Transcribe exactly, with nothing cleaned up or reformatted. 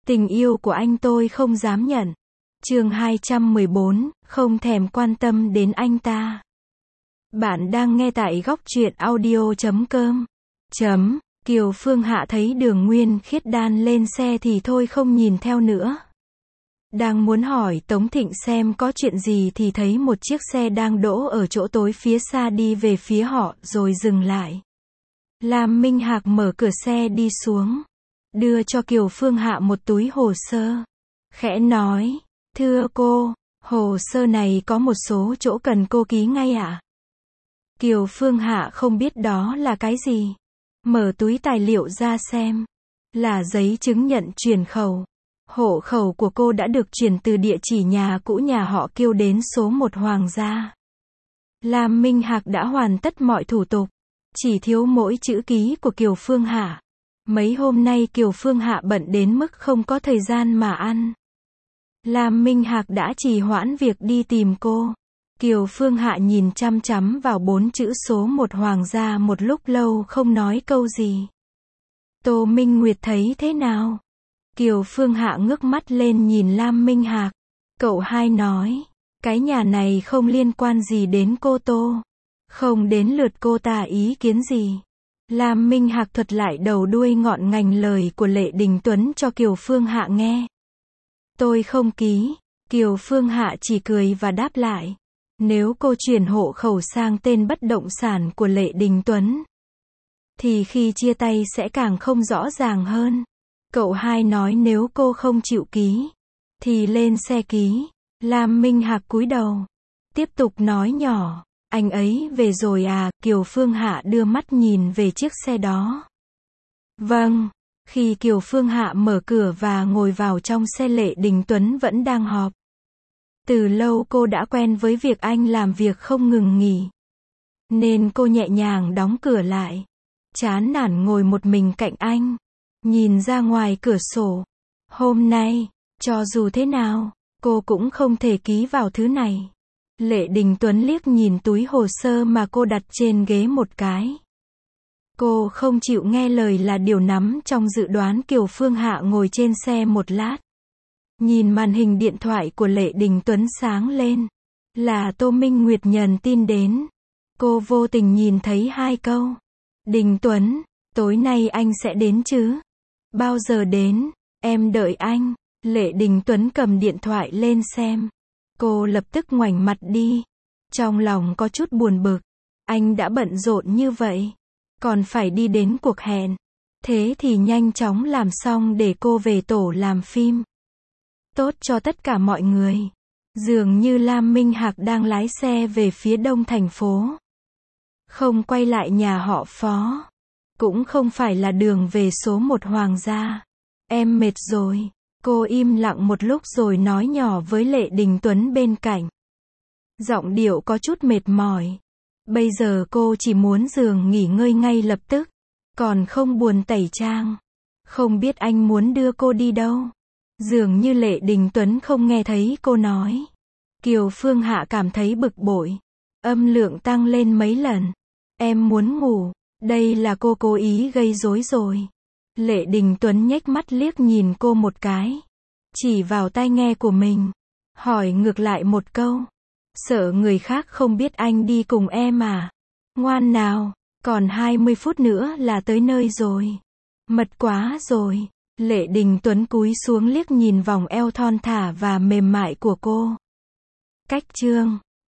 Tình yêu của anh tôi không dám nhận. Chương hai trăm mười bốn, không thèm quan tâm đến anh ta. Bạn đang nghe tại góc truyện audio chấm com. Chấm, Kiều Phương Hạ thấy Đường Nguyên Khiết đan lên xe thì thôi không nhìn theo nữa. Đang muốn hỏi Tống Thịnh xem có chuyện gì thì thấy một chiếc xe đang đỗ ở chỗ tối phía xa đi về phía họ rồi dừng lại. Lam Minh Hạc mở cửa xe đi xuống, đưa cho Kiều Phương Hạ một túi hồ sơ. Khẽ nói, thưa cô, hồ sơ này có một số chỗ cần cô ký ngay ạ. Kiều Phương Hạ không biết đó là cái gì. Mở túi tài liệu ra xem. Là giấy chứng nhận chuyển khẩu. Hộ khẩu của cô đã được chuyển từ địa chỉ nhà cũ nhà họ Kiều đến số một Hoàng gia. Lam Minh Hạc đã hoàn tất mọi thủ tục. Chỉ thiếu mỗi chữ ký của Kiều Phương Hạ. Mấy hôm nay Kiều Phương Hạ bận đến mức không có thời gian mà ăn. Lam Minh Hạc đã trì hoãn việc đi tìm cô. Kiều Phương Hạ nhìn chăm chăm vào bốn chữ số một Hoàng gia một lúc lâu không nói câu gì. Tô Minh Nguyệt thấy thế nào? Kiều Phương Hạ ngước mắt lên nhìn Lam Minh Hạc. Cậu hai nói, cái nhà này không liên quan gì đến cô Tô. Không đến lượt cô ta ý kiến gì. Lam Minh Hạc thuật lại đầu đuôi ngọn ngành lời của Lệ Đình Tuấn cho Kiều Phương Hạ nghe. Tôi không ký. Kiều Phương Hạ chỉ cười và đáp lại. Nếu cô chuyển hộ khẩu sang tên bất động sản của Lệ Đình Tuấn, thì khi chia tay sẽ càng không rõ ràng hơn. Cậu hai nói nếu cô không chịu ký, thì lên xe ký. Lam Minh Hạc cúi đầu. Tiếp tục nói nhỏ. Anh ấy về rồi à? Kiều Phương Hạ đưa mắt nhìn về chiếc xe đó. Vâng. Khi Kiều Phương Hạ mở cửa và ngồi vào trong xe, Lệ Đình Tuấn vẫn đang họp. Từ lâu cô đã quen với việc anh làm việc không ngừng nghỉ. Nên cô nhẹ nhàng đóng cửa lại. Chán nản ngồi một mình cạnh anh. Nhìn ra ngoài cửa sổ. Hôm nay, cho dù thế nào, cô cũng không thể ký vào thứ này. Lệ Đình Tuấn liếc nhìn túi hồ sơ mà cô đặt trên ghế một cái. Cô không chịu nghe lời là điều nằm trong dự đoán. Kiều Phương Hạ ngồi trên xe một lát. Nhìn màn hình điện thoại của Lệ Đình Tuấn sáng lên. Là Tô Minh Nguyệt nhắn tin đến. Cô vô tình nhìn thấy hai câu. Đình Tuấn, tối nay anh sẽ đến chứ? Bao giờ đến? Em đợi anh. Lệ Đình Tuấn cầm điện thoại lên xem. Cô lập tức ngoảnh mặt đi. Trong lòng có chút buồn bực. Anh đã bận rộn như vậy. Còn phải đi đến cuộc hẹn. Thế thì nhanh chóng làm xong để cô về tổ làm phim. Tốt cho tất cả mọi người. Dường như Lam Minh Hạc đang lái xe về phía đông thành phố. Không quay lại nhà họ Phó. Cũng không phải là đường về số một Hoàng gia. Em mệt rồi. Cô im lặng một lúc rồi nói nhỏ với Lệ Đình Tuấn bên cạnh. Giọng điệu có chút mệt mỏi. Bây giờ cô chỉ muốn giường nghỉ ngơi ngay lập tức. Còn không buồn tẩy trang. Không biết anh muốn đưa cô đi đâu. Dường như Lệ Đình Tuấn không nghe thấy cô nói. Kiều Phương Hạ cảm thấy bực bội. Âm lượng tăng lên mấy lần. Em muốn ngủ. Đây là cô cố ý gây rối rồi. Lệ Đình Tuấn nhếch mắt liếc nhìn cô một cái. Chỉ vào tai nghe của mình. Hỏi ngược lại một câu. Sợ người khác không biết anh đi cùng em à? Ngoan nào. Còn hai mươi phút nữa là tới nơi rồi. Mật quá rồi. Lệ Đình Tuấn cúi xuống liếc nhìn vòng eo thon thả và mềm mại của cô. Cách chương